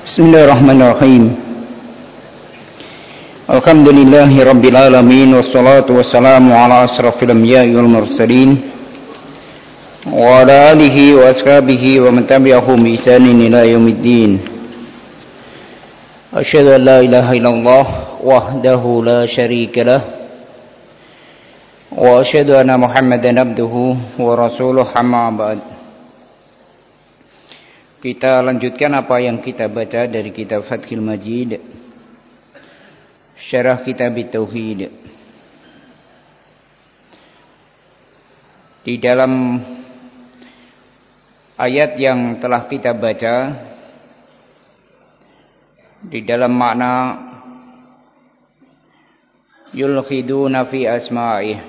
Bismillahirrahmanirrahim. Alhamdulillahi rabbil alamin, wassalatu wassalamu ala asrafil anbiya'i wal mursalin wa ala alihi wa ashabihi wa man tabi'ahum bi ihsanin ila yaumiddin. Asyhadu an la ilaha illallah wahdahu la syarika lah wa asyhadu anna Muhammadan abduhu wa rasuluhu, amma ba'd. Kita lanjutkan apa yang kita baca dari kitab Fathul Majid, Syarah Kitab Tauhid. Di dalam ayat yang telah kita baca, di dalam makna yulhiduna fi asma'ih,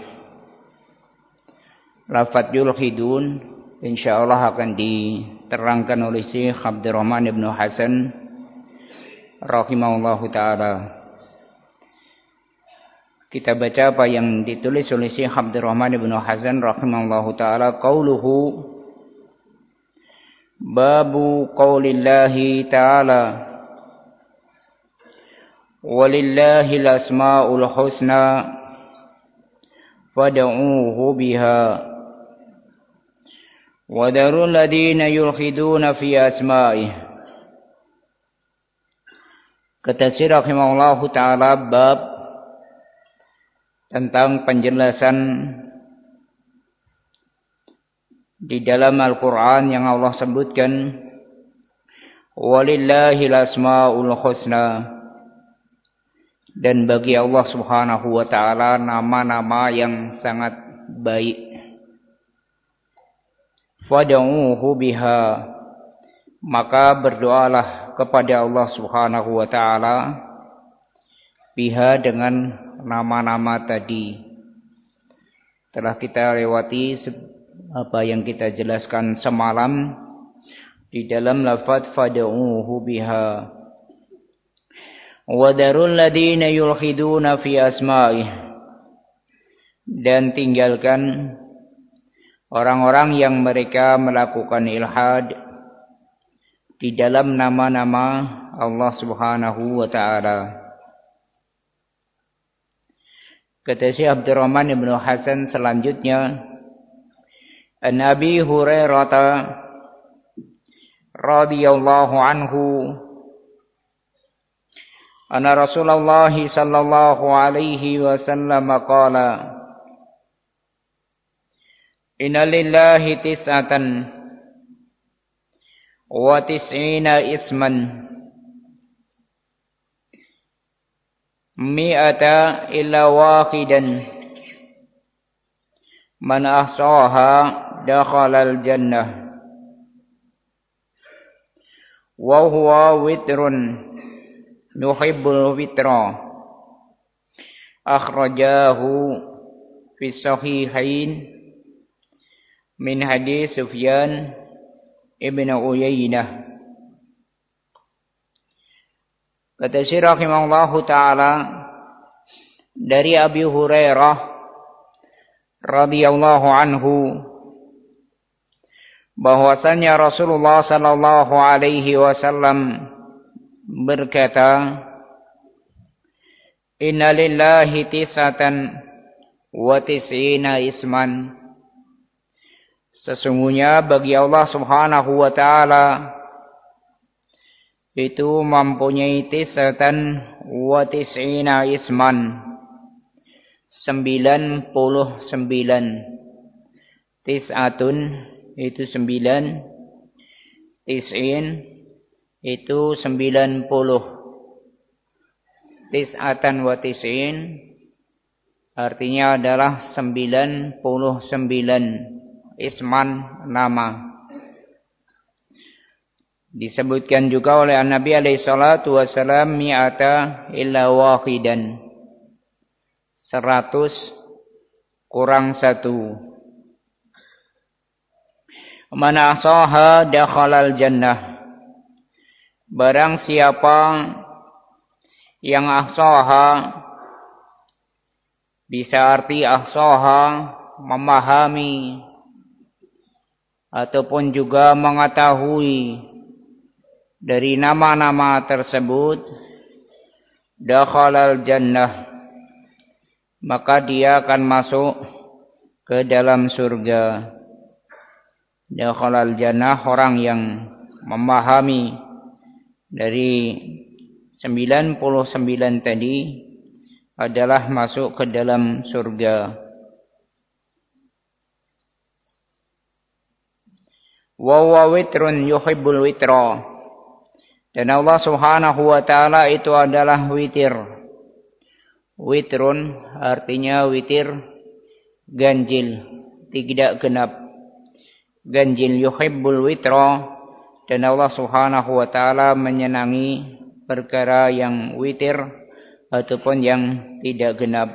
lafaz yulhidun insyaallah akan diterangkan oleh Syekh Abdurrahman Ibn Hasan rahimahullahu ta'ala. Kita baca apa yang ditulis oleh Syekh Abdurrahman Ibn Hasan rahimahullahu ta'ala. Qauluhu babu qaulillahi ta'ala walillahil asma'ul husna fad'uuhu biha wadarul ladina yulhiduna fi asma'ih. Kata Syekh rahimahullahu ta'ala, bab tentang penjelasan di dalam Al-Quran yang Allah sebutkan walillahil asma'ul husna, dan bagi Allah subhanahu wa ta'ala nama-nama yang sangat baik. Fad'uuhu biha, maka berdoalah kepada Allah subhanahu wa ta'ala biha, dengan nama-nama tadi. Telah kita lewati apa yang kita jelaskan semalam di dalam lafaz fad'uuhu biha. Wadarul ladina yulhiduna fi asma'ih, dan tinggalkan orang-orang yang mereka melakukan ilhad di dalam nama-nama Allah subhanahu wa ta'ala. Kata Syekh Abdurrahman Ibn Hasan selanjutnya, An Abi Hurairah radhiyallahu anhu anna Rasulullah sallallahu alaihi wasallam qala inna lillahi tis'atan wa tis'ina isman mi'ata illa wahidan man ahsaha dakhalal jannah wa huwa witrun yuhibbul witra akhrajahu fi sahihain min hadis Sufyan ibn Uyainah. Kata Syekh rahimahullahu ta'ala, dari Abi Hurairah radhiyallahu anhu bahwasanya Rasulullah sallallahu alaihi wasallam berkata, inna lillahi tis'atan wa tis'ina isman, sesungguhnya bagi Allah subhanahu wa ta'ala itu mempunyai tis'atan wa tis'ina isman, 99. Tis'atun itu 9, tis'in itu 90. Tis'atan wa tis'in artinya adalah 99 isman, nama. Disebutkan juga oleh Nabi alaihi salatu wasallam mi'ata illa wahidan, 100 kurang 1. Man ahsaha dakhalal jannah, barang siapa yang ahsaha, bisa arti ahsaha memahami ataupun juga mengetahui dari nama-nama tersebut, dakhalal jannah, maka dia akan masuk ke dalam surga. Dakhalal jannah, orang yang memahami dari 99 tadi adalah masuk ke dalam surga. Wa huwa witrun yuhibbul witra. Dan Allah Subhanahu wa taala itu adalah witir. Witrun artinya witir ganjil, tidak genap. Ganjil, yuhibbul witra, dan Allah Subhanahu wa taala menyenangi perkara yang witir ataupun yang tidak genap.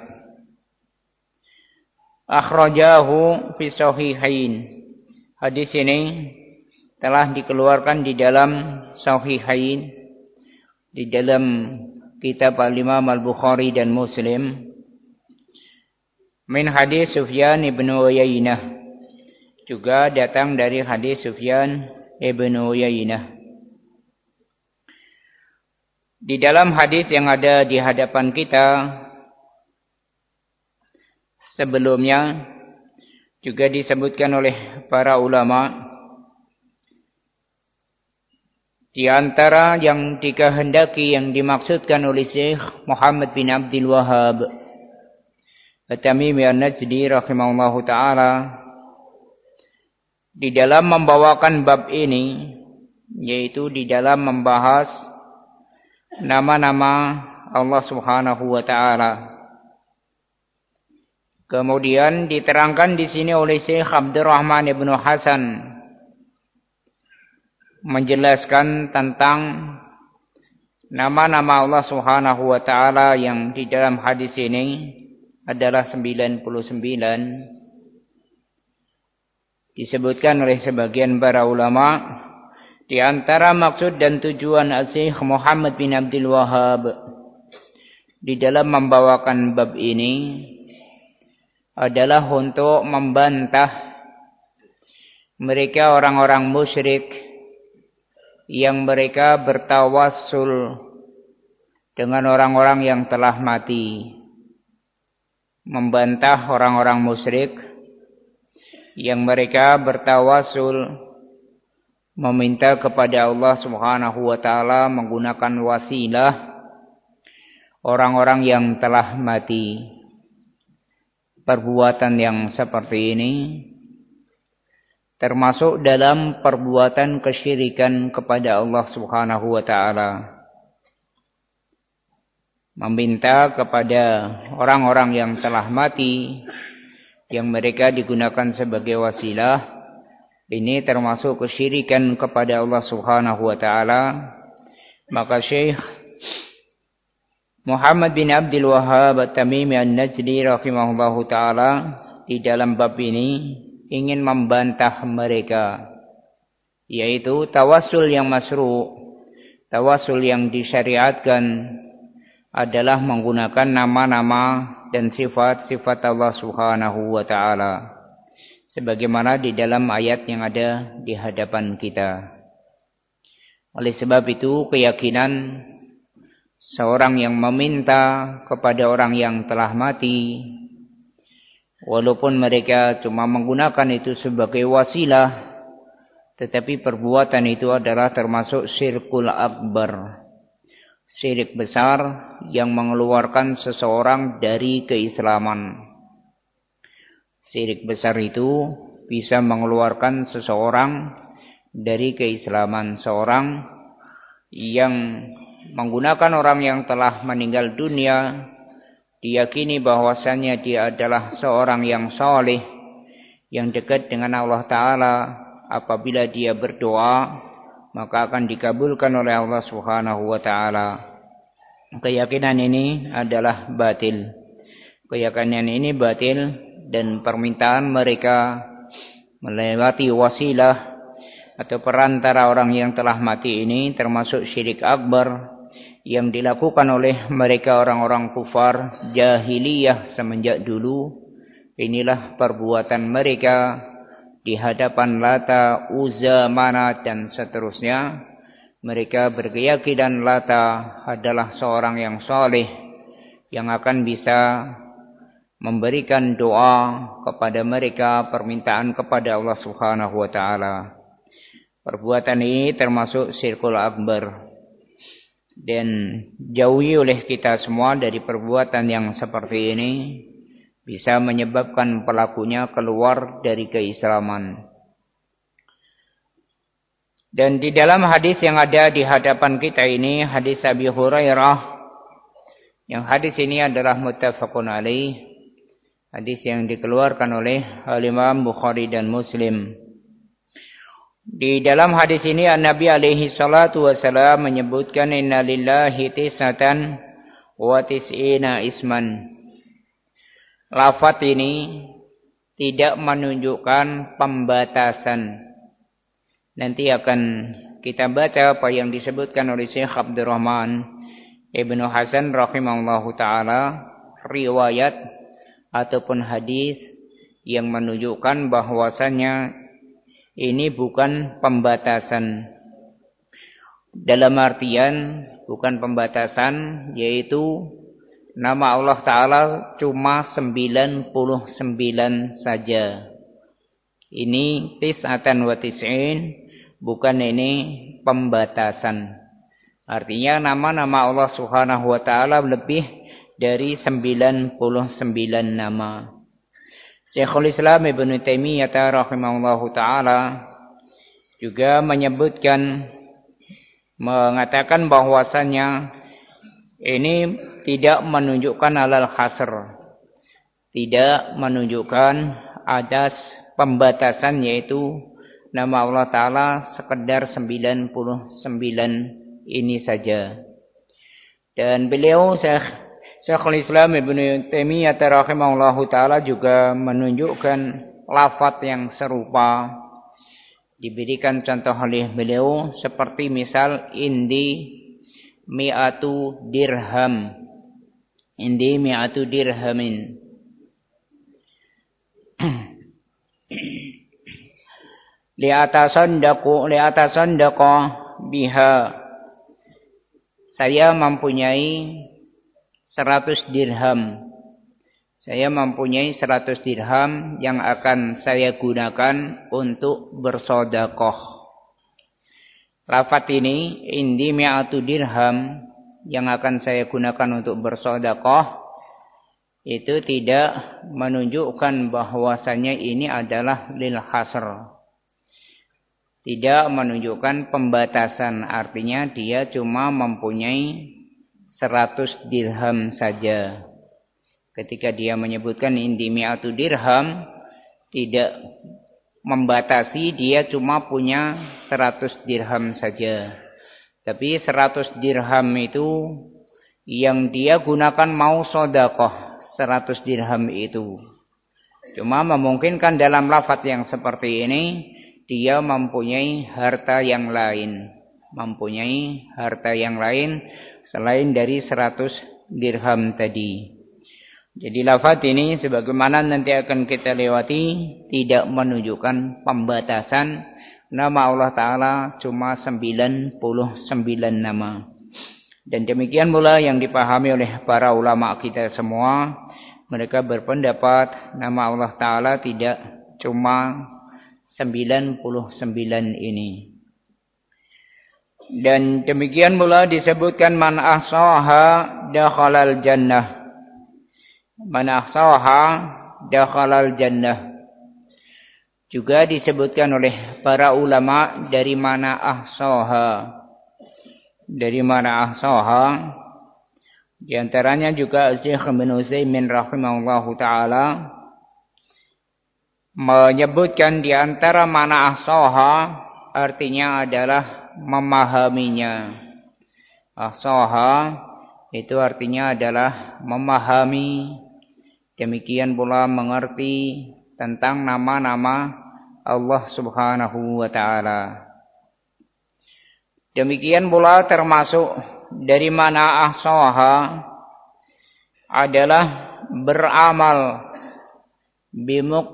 Akhrajahu fi sahihain. Hadis ini telah dikeluarkan di dalam sahihain, di dalam kitab Al-Imam Al-Bukhari dan Muslim. Min hadis Sufyan ibn Uyainah, juga datang dari hadis Sufyan ibn Uyainah. Di dalam hadis yang ada di hadapan kita sebelumnya juga disebutkan oleh para ulama, di antara yang dikehendaki, yang dimaksudkan oleh Syekh Muhammad bin Abdul Wahhab At-Tamimi An-Najdi rahimahullahu ta'ala di dalam membawakan bab ini, yaitu di dalam membahas nama-nama Allah Subhanahu wa taala. Kemudian diterangkan di sini oleh Syekh Abdurrahman ibn Hasan menjelaskan tentang nama-nama Allah Subhanahu wa taala yang di dalam hadis ini adalah 99. Disebutkan oleh sebagian para ulama, di antara maksud dan tujuan Syekh Muhammad bin Abdul Wahhab di dalam membawakan bab ini adalah untuk membantah mereka orang-orang musyrik yang mereka bertawassul dengan orang-orang yang telah mati. Membantah orang-orang musyrik yang mereka bertawassul, meminta kepada Allah Subhanahu wa taala menggunakan wasilah orang-orang yang telah mati. Perbuatan yang seperti ini termasuk dalam perbuatan kesyirikan kepada Allah Subhanahu wa taala. Meminta kepada orang-orang yang telah mati yang mereka digunakan sebagai wasilah, ini termasuk kesyirikan kepada Allah Subhanahu wa taala. Maka Syekh Muhammad bin Abdul Wahhab At-Tamimi An-Najdi rahimahullahu ta'ala di dalam bab ini ingin membantah mereka, yaitu tawassul yang masyru', tawassul yang disyariatkan adalah menggunakan nama-nama dan sifat-sifat Allah Subhanahu wa ta'ala, sebagaimana di dalam ayat yang ada di hadapan kita. Oleh sebab itu, keyakinan seorang yang meminta kepada orang yang telah mati, walaupun mereka cuma menggunakan itu sebagai wasilah, tetapi perbuatan itu adalah termasuk syirkul akbar, syirik besar yang mengeluarkan seseorang dari keislaman. Syirik besar itu bisa mengeluarkan seseorang dari keislaman. Seorang yang menggunakan orang yang telah meninggal dunia, diyakini bahwasannya dia adalah seorang yang saleh, yang dekat dengan Allah Ta'ala. Apabila dia berdoa, maka akan dikabulkan oleh Allah Subhanahu wa Ta'ala. Keyakinan ini adalah batil. Keyakinan ini batil, dan permintaan mereka melewati wasilah atau perantara orang yang telah mati ini termasuk syirik akbar yang dilakukan oleh mereka orang-orang kufar jahiliyah semenjak dulu. Inilah perbuatan mereka di hadapan Lata, Uzza, Manat dan seterusnya, mereka berkeyakinan Lata adalah seorang yang saleh yang akan bisa memberikan doa kepada mereka, permintaan kepada Allah Subhanahu wa taala. Perbuatan ini termasuk syirkul akbar dan jauhi oleh kita semua dari perbuatan yang seperti ini, bisa menyebabkan pelakunya keluar dari keislaman. Dan di dalam hadis yang ada di hadapan kita ini, hadis Abi Hurairah, yang hadis ini adalah muttafaqun alaih, hadis yang dikeluarkan oleh Imam Bukhari dan Muslim. Di dalam hadis ini Nabi alaihi salatu wasalam menyebutkan inna lillahi tis'atan wa tis'ina isman. Lafaz ini tidak menunjukkan pembatasan. Nanti akan kita baca apa yang disebutkan oleh Syekh Abdurrahman Ibnu Hasan rahimahullahu taala, riwayat ataupun hadis yang menunjukkan bahwasanya ini bukan pembatasan. Dalam artian bukan pembatasan, yaitu nama Allah Ta'ala cuma 99 saja. Ini tis'atan wa tis'in, bukan ini pembatasan. Artinya nama-nama Allah Subhanahu wa taala lebih dari 99 nama. Syekhul Islam Ibnu Taimiyah rahimahullahu taala juga mengatakan bahwasannya ini tidak menunjukkan alal hasr, tidak menunjukkan adas pembatasan, yaitu nama Allah Ta'ala sekedar 99 ini saja. Dan beliau Syekhul Islam Ibnu Taimiyah rahimahullahu taala juga menunjukkan lafaz yang serupa, diberikan contoh oleh beliau seperti misal indi mi'atu dirham, indi mi'atu dirhamin. li'atasandaqa biha, saya mempunyai 100 dirham. Saya mempunyai 100 dirham yang akan saya gunakan untuk bersedekah. Lafaz ini indi mi'atu dirham yang akan saya gunakan untuk bersedekah itu tidak menunjukkan bahwasanya ini adalah lil hasr. Tidak menunjukkan pembatasan, artinya dia cuma mempunyai 100 dirham saja. Ketika dia menyebutkan indi mi'atu dirham, tidak membatasi dia cuma punya 100 dirham saja. Tapi 100 dirham itu yang dia gunakan mau sedekah, 100 dirham itu. Cuma memungkinkan dalam lafaz yang seperti ini dia mempunyai harta yang lain, selain dari 100 dirham tadi. Jadi lafaz ini sebagaimana nanti akan kita lewati tidak menunjukkan pembatasan. Nama Allah Ta'ala cuma 99 nama. Dan demikian pula yang dipahami oleh para ulama kita semua. Mereka berpendapat nama Allah Ta'ala tidak cuma 99 ini. Dan demikian pula disebutkan man ahsaha dakhalal jannah. Man ahsaha dakhalal jannah. Juga disebutkan oleh para ulama dari mana ahsaha. Dari mana ahsaha. Di antaranya juga Syekh Ibnu Utsaimin rahimahullahu taala menyebutkan di antara mana ahsaha artinya adalah memahaminya. Ahsaha itu artinya adalah memahami, demikian pula mengerti tentang nama-nama Allah Subhanahu wa taala. Demikian pula termasuk dari mana ahsaha adalah beramal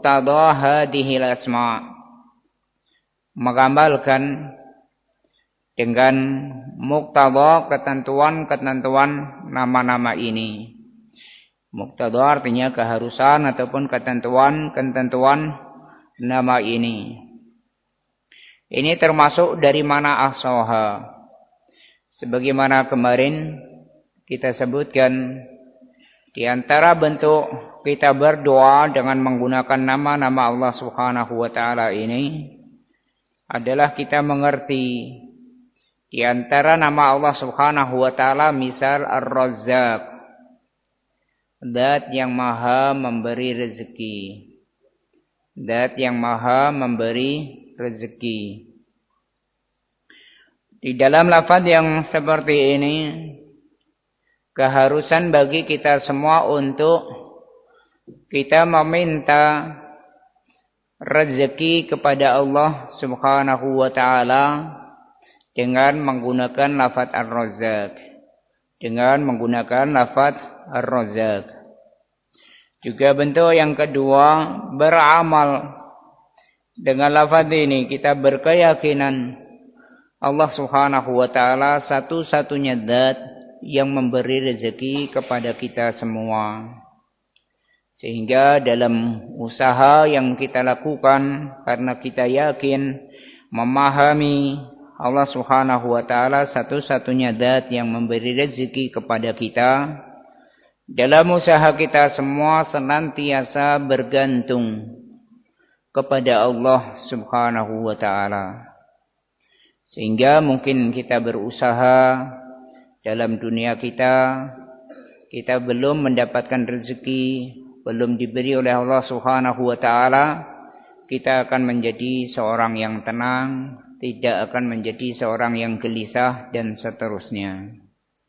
bimuqtada hadhil asma, mengamalkan dengan muqtada ketentuan-ketentuan nama-nama ini. Muqtada artinya keharusan ataupun ketentuan-ketentuan nama ini. Ini termasuk dari mana ahsaha. Sebagaimana kemarin kita sebutkan, di antara bentuk kita berdoa dengan menggunakan nama-nama Allah Subhanahu wa taala ini adalah kita mengerti di antara nama Allah Subhanahu wa taala misal Ar-Razzaq, Zat yang Maha memberi rezeki. Zat yang Maha memberi rezeki. Di dalam lafaz yang seperti ini keharusan bagi kita semua untuk kita meminta rezeki kepada Allah Subhanahu wa taala dengan menggunakan lafaz Ar-Razzaq. Dengan menggunakan lafaz Ar-Razzaq. Juga bentuk yang kedua, beramal dengan lafaz ini kita berkeyakinan Allah Subhanahu wa taala satu-satunya zat yang memberi rezeki kepada kita semua. Sehingga dalam usaha yang kita lakukan karena kita yakin memahami Allah Subhanahu wa taala satu-satunya zat yang memberi rezeki kepada kita, dalam usaha kita semua senantiasa bergantung kepada Allah Subhanahu wa taala. Sehingga mungkin kita berusaha dalam dunia kita belum mendapatkan rezeki, belum diberi oleh Allah Subhanahu wa taala, kita akan menjadi seorang yang tenang, tidak akan menjadi seorang yang gelisah dan seterusnya.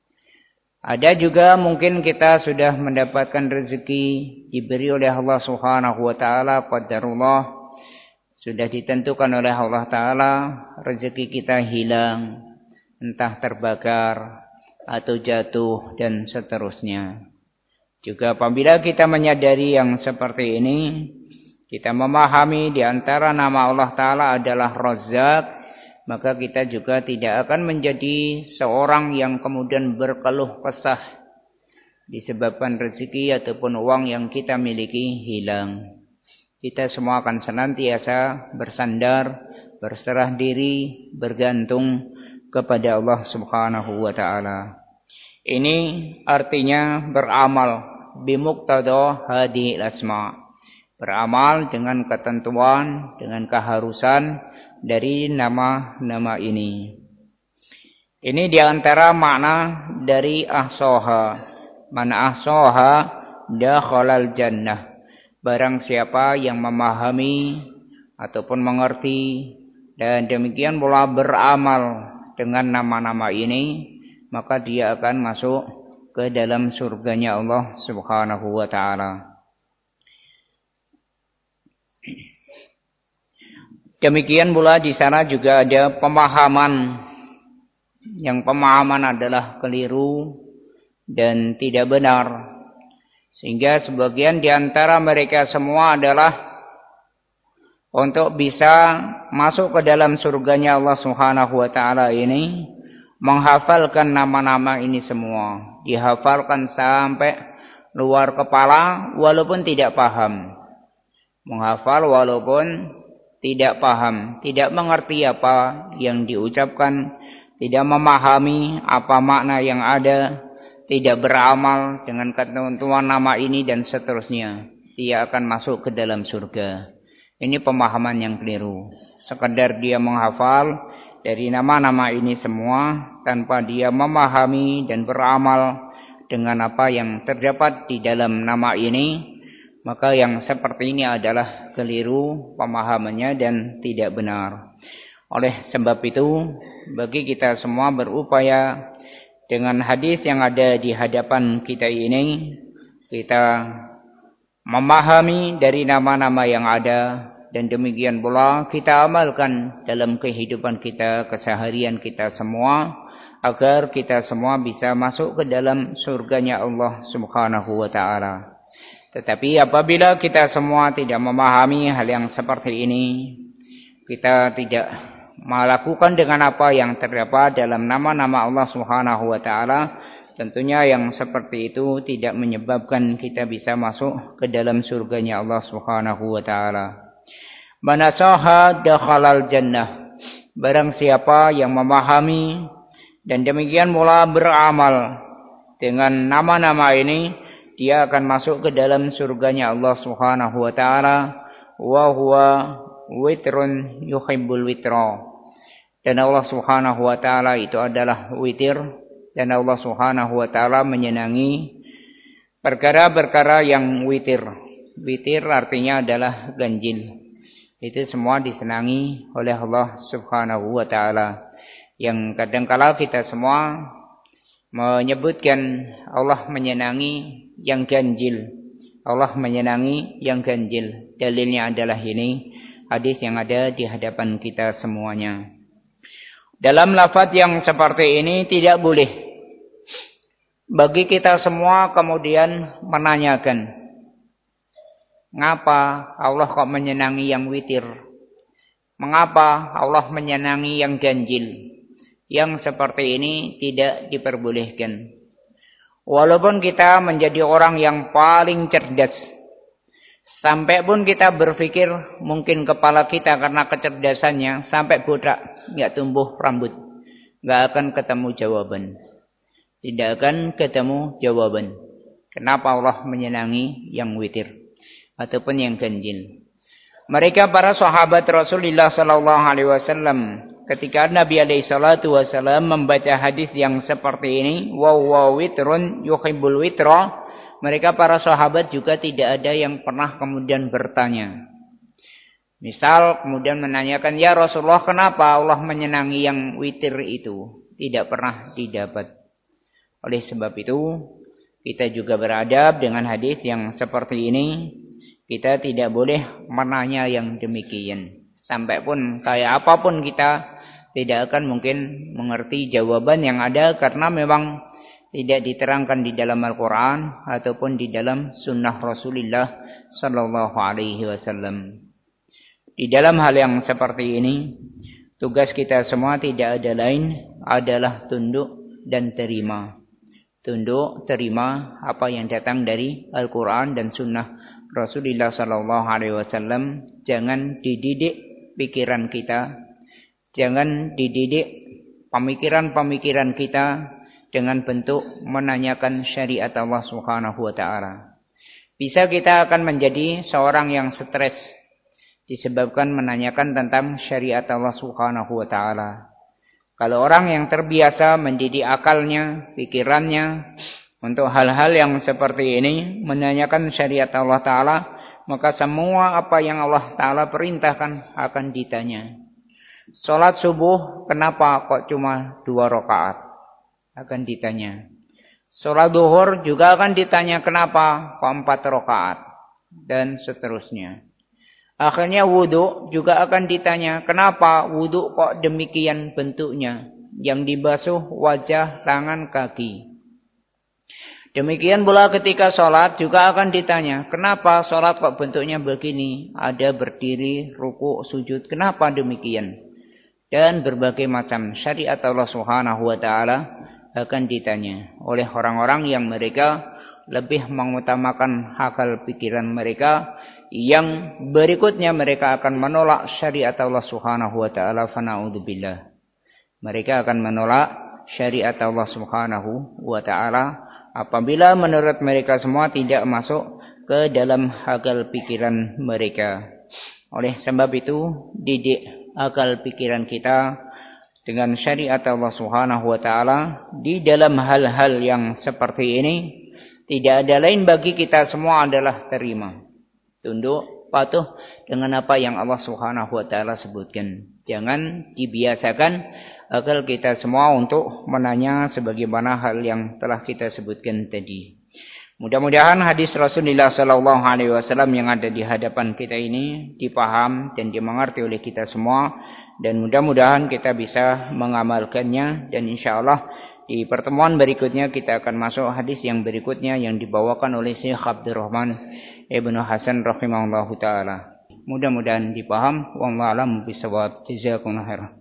Ada juga mungkin kita sudah mendapatkan rezeki diberi oleh Allah Subhanahu wa taala, qadarullah, sudah ditentukan oleh Allah Ta'ala, rezeki kita hilang, entah terbakar atau jatuh dan seterusnya. Juga apabila kita menyadari yang seperti ini, kita memahami di antara nama Allah Ta'ala adalah Razzaq, maka kita juga tidak akan menjadi seorang yang kemudian berkeluh kesah disebabkan rezeki ataupun uang yang kita miliki hilang. Kita semua akan senantiasa bersandar, berserah diri, bergantung kepada Allah Subhanahu wa taala. Ini artinya beramal bimuqtada hadhil asma. Beramal dengan ketentuan, dengan keharusan dari nama-nama ini. Ini diantara makna dari ahsaha. Mana ahsaha dakhalal jannah. Barang siapa yang memahami ataupun mengerti dan demikian pula beramal dengan nama-nama ini, maka dia akan masuk ke dalam surganya Allah Subhanahu wa taala. Demikian pula di sana juga ada pemahaman yang pemahaman adalah keliru dan tidak benar. Sehingga sebagian di antara mereka semua adalah untuk bisa masuk ke dalam surganya Allah Subhanahu wa taala ini menghafalkan nama-nama ini semua, dihafalkan sampai luar kepala walaupun tidak paham. Menghafal walaupun tidak paham, tidak mengerti apa yang diucapkan, tidak memahami apa makna yang ada, tidak beramal dengan ketentuan nama ini dan seterusnya, dia akan masuk ke dalam surga. Ini pemahaman yang keliru. Sekadar dia menghafal dari nama-nama ini semua tanpa dia memahami dan beramal dengan apa yang terdapat di dalam nama ini, maka yang seperti ini adalah keliru pemahamannya dan tidak benar. Oleh sebab itu, bagi kita semua berupaya dengan hadis yang ada di hadapan kita ini, kita memahami dari nama-nama yang ada, dan demikian pula kita amalkan dalam kehidupan kita, keseharian kita semua, agar kita semua bisa masuk ke dalam surganya Allah Subhanahu wa ta'ala. Tetapi apabila kita semua tidak memahami hal yang seperti ini, kita tidak melakukan dengan apa yang terdapat dalam nama-nama Allah Subhanahu wa taala, tentunya yang seperti itu tidak menyebabkan kita bisa masuk ke dalam surganya Allah Subhanahu wa taala. Man asaha dakhalal jannah. Barang siapa yang memahami dan demikian pula beramal dengan nama-nama ini, dia akan masuk ke dalam surganya Allah Subhanahu wa taala. Wa huwa witrun yuhibbul witra. Dan Allah Subhanahu wa taala itu adalah witir, dan Allah Subhanahu wa taala menyenangi perkara-perkara yang witir. Witir artinya adalah ganjil. Itu semua disenangi oleh Allah Subhanahu wa taala. Yang kadangkala kita semua menyebutkan Allah menyenangi yang ganjil. Allah menyenangi yang ganjil. Dalilnya adalah ini hadis yang ada di hadapan kita semuanya. Dalam lafaz yang seperti ini tidak boleh bagi kita semua kemudian menanyakan, mengapa Allah kok menyenangi yang witir? Mengapa Allah menyenangi yang ganjil? Yang seperti ini tidak diperbolehkan. Walaupun kita menjadi orang yang paling cerdas, sampai pun kita berpikir mungkin kepala kita karena kecerdasannya sampai botak, nggak tumbuh rambut, nggak akan ketemu jawaban. Tidak akan ketemu jawaban. Kenapa Allah menyenangi yang witir ataupun yang ganjil? Mereka para sahabat Rasulullah sallallahu alaihi wasallam, ketika Nabi alaihi salatu wasallam membaca hadis yang seperti ini, wa witrun yuhibbul witra, mereka para sahabat juga tidak ada yang pernah kemudian bertanya. Misal kemudian menanyakan, ya Rasulullah, kenapa Allah menyenangi yang witir itu? Tidak pernah didapat. Oleh sebab itu, kita juga beradab dengan hadis yang seperti ini. Kita tidak boleh menanya yang demikian. Sampai pun kayak apapun kita tidak akan mungkin mengerti jawaban yang ada, karena memang tidak diterangkan di dalam Al-Quran ataupun di dalam sunnah Rasulullah sallallahu alaihi wasallam. Di dalam hal yang seperti ini, tugas kita semua tidak ada lain adalah tunduk dan terima. Tunduk, terima apa yang datang dari Al-Quran dan sunnah Rasulullah sallallahu alaihi wasallam. Jangan dididik pikiran kita, jangan dididik pemikiran-pemikiran kita dengan bentuk menanyakan syariat Allah Subhanahu wa taala. Bisa kita akan menjadi seorang yang stres disebabkan menanyakan tentang syariat Allah Subhanahu wa taala. Kalau orang yang terbiasa mendidik akalnya, pikirannya untuk hal-hal yang seperti ini, menanyakan syariat Allah taala, maka semua apa yang Allah taala perintahkan akan ditanya. Salat subuh kenapa kok cuma 2 rakaat? Akan ditanya. Salat zuhur juga akan ditanya kenapa kok 4 rakaat, dan seterusnya. Akhirnya wudu juga akan ditanya, kenapa wudu kok demikian bentuknya, yang dibasuh wajah, tangan, kaki. Demikian pula ketika sholat juga akan ditanya, kenapa sholat kok bentuknya begini, ada berdiri, ruku, sujud, kenapa demikian? Dan berbagai macam syariat Allah Subhanahu wa taala akan ditanya oleh orang-orang yang mereka lebih mengutamakan akal pikiran mereka, yang berikutnya mereka akan menolak syariat Allah Subhanahu wa taala. Fana'udzubillah. Mereka akan menolak syariat Allah Subhanahu wa taala apabila menurut mereka semua tidak masuk ke dalam akal pikiran mereka. Oleh sebab itu, didik akal pikiran kita dengan syariat Allah Subhanahu wa taala di dalam hal-hal yang seperti ini. Tidak ada lain bagi kita semua adalah terima, tunduk, patuh dengan apa yang Allah Subhanahu wa taala sebutkan. Jangan dibiasakan akal kita semua untuk menanya sebagaimana hal yang telah kita sebutkan tadi. Mudah-mudahan hadis Rasulullah sallallahu alaihi wasallam yang ada di hadapan kita ini dipaham dan dimengerti oleh kita semua, dan mudah-mudahan kita bisa mengamalkannya, dan insyaallah di pertemuan berikutnya kita akan masuk hadis yang berikutnya yang dibawakan oleh Syekh Abdurrahman Ibnu Hasan rahimahullahu taala. Mudah-mudahan dipaham. Wallahu a'lam bishawab. Jazakumullah khairan.